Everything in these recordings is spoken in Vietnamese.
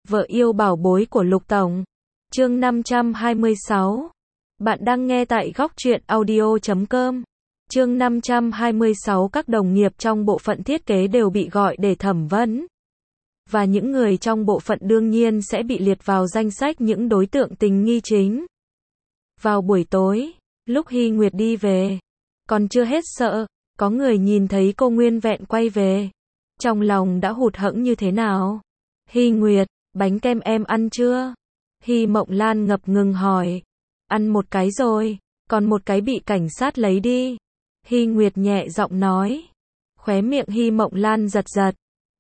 Vợ yêu bảo bối của Lục Tổng. Chương 526. Bạn đang nghe tại góc truyện audio.com. Chương 526. Các đồng nghiệp trong bộ phận thiết kế đều bị gọi để thẩm vấn. Và những người trong bộ phận đương nhiên sẽ bị liệt vào danh sách những đối tượng tình nghi chính. Vào buổi tối, lúc Hy Nguyệt đi về, còn chưa hết sợ, có người nhìn thấy cô nguyên vẹn quay về. Trong lòng đã hụt hẫng như thế nào? Hy Nguyệt, bánh kem em ăn chưa? Hy Mộng Lan ngập ngừng hỏi. Ăn một cái rồi, còn một cái bị cảnh sát lấy đi. Hy Nguyệt nhẹ giọng nói. Khóe miệng Hy Mộng Lan giật giật.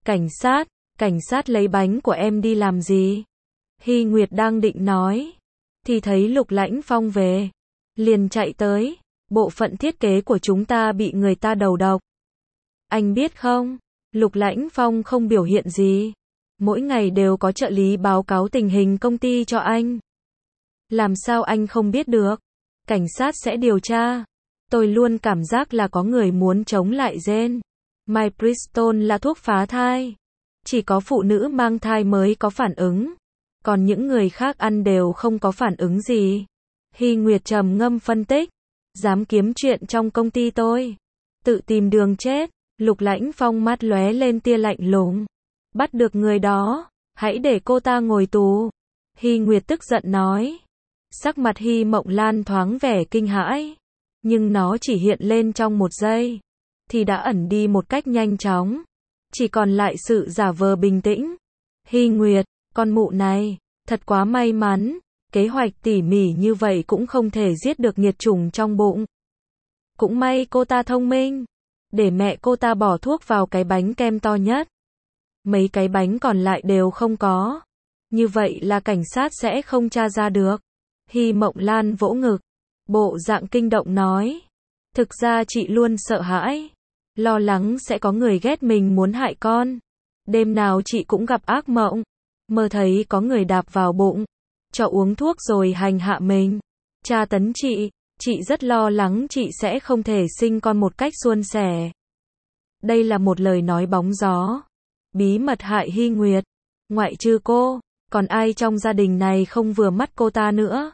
Cảnh sát lấy bánh của em đi làm gì? Hy Nguyệt đang định nói, thì thấy Lục Lãnh Phong về. Liền chạy tới, bộ phận thiết kế của chúng ta bị người ta đầu độc. Anh biết không, Lục Lãnh Phong không biểu hiện gì. Mỗi ngày đều có trợ lý báo cáo tình hình công ty cho anh. Làm sao anh không biết được? Cảnh sát sẽ điều tra. Tôi luôn cảm giác là có người muốn chống lại gen. Mifepristone là thuốc phá thai. Chỉ có phụ nữ mang thai mới có phản ứng. Còn những người khác ăn đều không có phản ứng gì. Hy Nguyệt trầm ngâm phân tích. Dám kiếm chuyện trong công ty tôi. Tự tìm đường chết. Lục Lãnh Phong mắt lóe lên tia lạnh lùng. Bắt được người đó, hãy để cô ta ngồi tù. Hy Nguyệt tức giận nói. Sắc mặt Hy Mộng Lan thoáng vẻ kinh hãi. Nhưng nó chỉ hiện lên trong một giây. Thì đã ẩn đi một cách nhanh chóng. Chỉ còn lại sự giả vờ bình tĩnh. Hy Nguyệt, con mụ này, thật quá may mắn. Kế hoạch tỉ mỉ như vậy cũng không thể giết được nhiệt trùng trong bụng. Cũng may cô ta thông minh. Để mẹ cô ta bỏ thuốc vào cái bánh kem to nhất. Mấy cái bánh còn lại đều không có. Như vậy là cảnh sát sẽ không tra ra được. Hy Mộng Lan vỗ ngực. Bộ dạng kinh động nói. Thực ra chị luôn sợ hãi. Lo lắng sẽ có người ghét mình muốn hại con. Đêm nào chị cũng gặp ác mộng. Mơ thấy có người đạp vào bụng. Cho uống thuốc rồi hành hạ mình. Tra tấn chị rất lo lắng chị sẽ không thể sinh con một cách suôn sẻ. Đây là một lời nói bóng gió. Bí mật hại Hy Nguyệt. Ngoại trừ cô, còn ai trong gia đình này không vừa mắt cô ta nữa?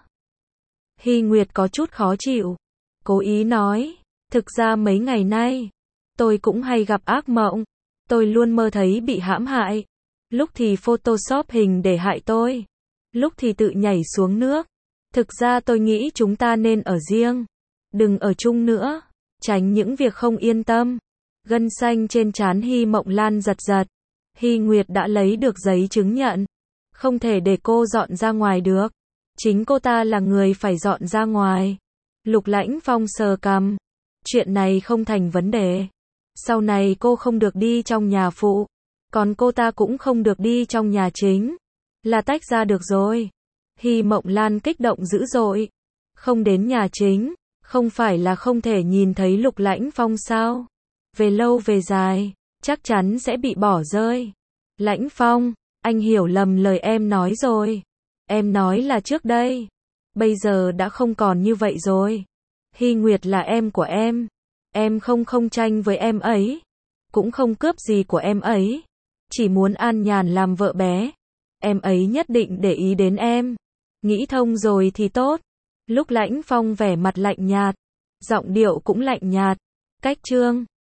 Hy Nguyệt có chút khó chịu. Cố ý nói. Thực ra mấy ngày nay, tôi cũng hay gặp ác mộng. Tôi luôn mơ thấy bị hãm hại. Lúc thì Photoshop hình để hại tôi. Lúc thì tự nhảy xuống nước. Thực ra tôi nghĩ chúng ta nên ở riêng. Đừng ở chung nữa. Tránh những việc không yên tâm. Gân xanh trên trán Hy Mộng Lan giật giật. Hy Nguyệt đã lấy được giấy chứng nhận. Không thể để cô dọn ra ngoài được. Chính cô ta là người phải dọn ra ngoài. Lục Lãnh Phong sờ cằm. Chuyện này không thành vấn đề. Sau này cô không được đi trong nhà phụ. Còn cô ta cũng không được đi trong nhà chính. Là tách ra được rồi. Hy Mộng Lan kích động dữ dội. Không đến nhà chính. Không phải là không thể nhìn thấy Lục Lãnh Phong sao? Về lâu về dài, chắc chắn sẽ bị bỏ rơi. Lãnh Phong, anh hiểu lầm lời em nói rồi. Em nói là trước đây. Bây giờ đã không còn như vậy rồi. Hy Nguyệt là em của em. Em không tranh với em ấy. Cũng không cướp gì của em ấy. Chỉ muốn an nhàn làm vợ bé. Em ấy nhất định để ý đến em. Nghĩ thông rồi thì tốt. Lúc Lãnh Phong vẻ mặt lạnh nhạt. Giọng điệu cũng lạnh nhạt. Cách chương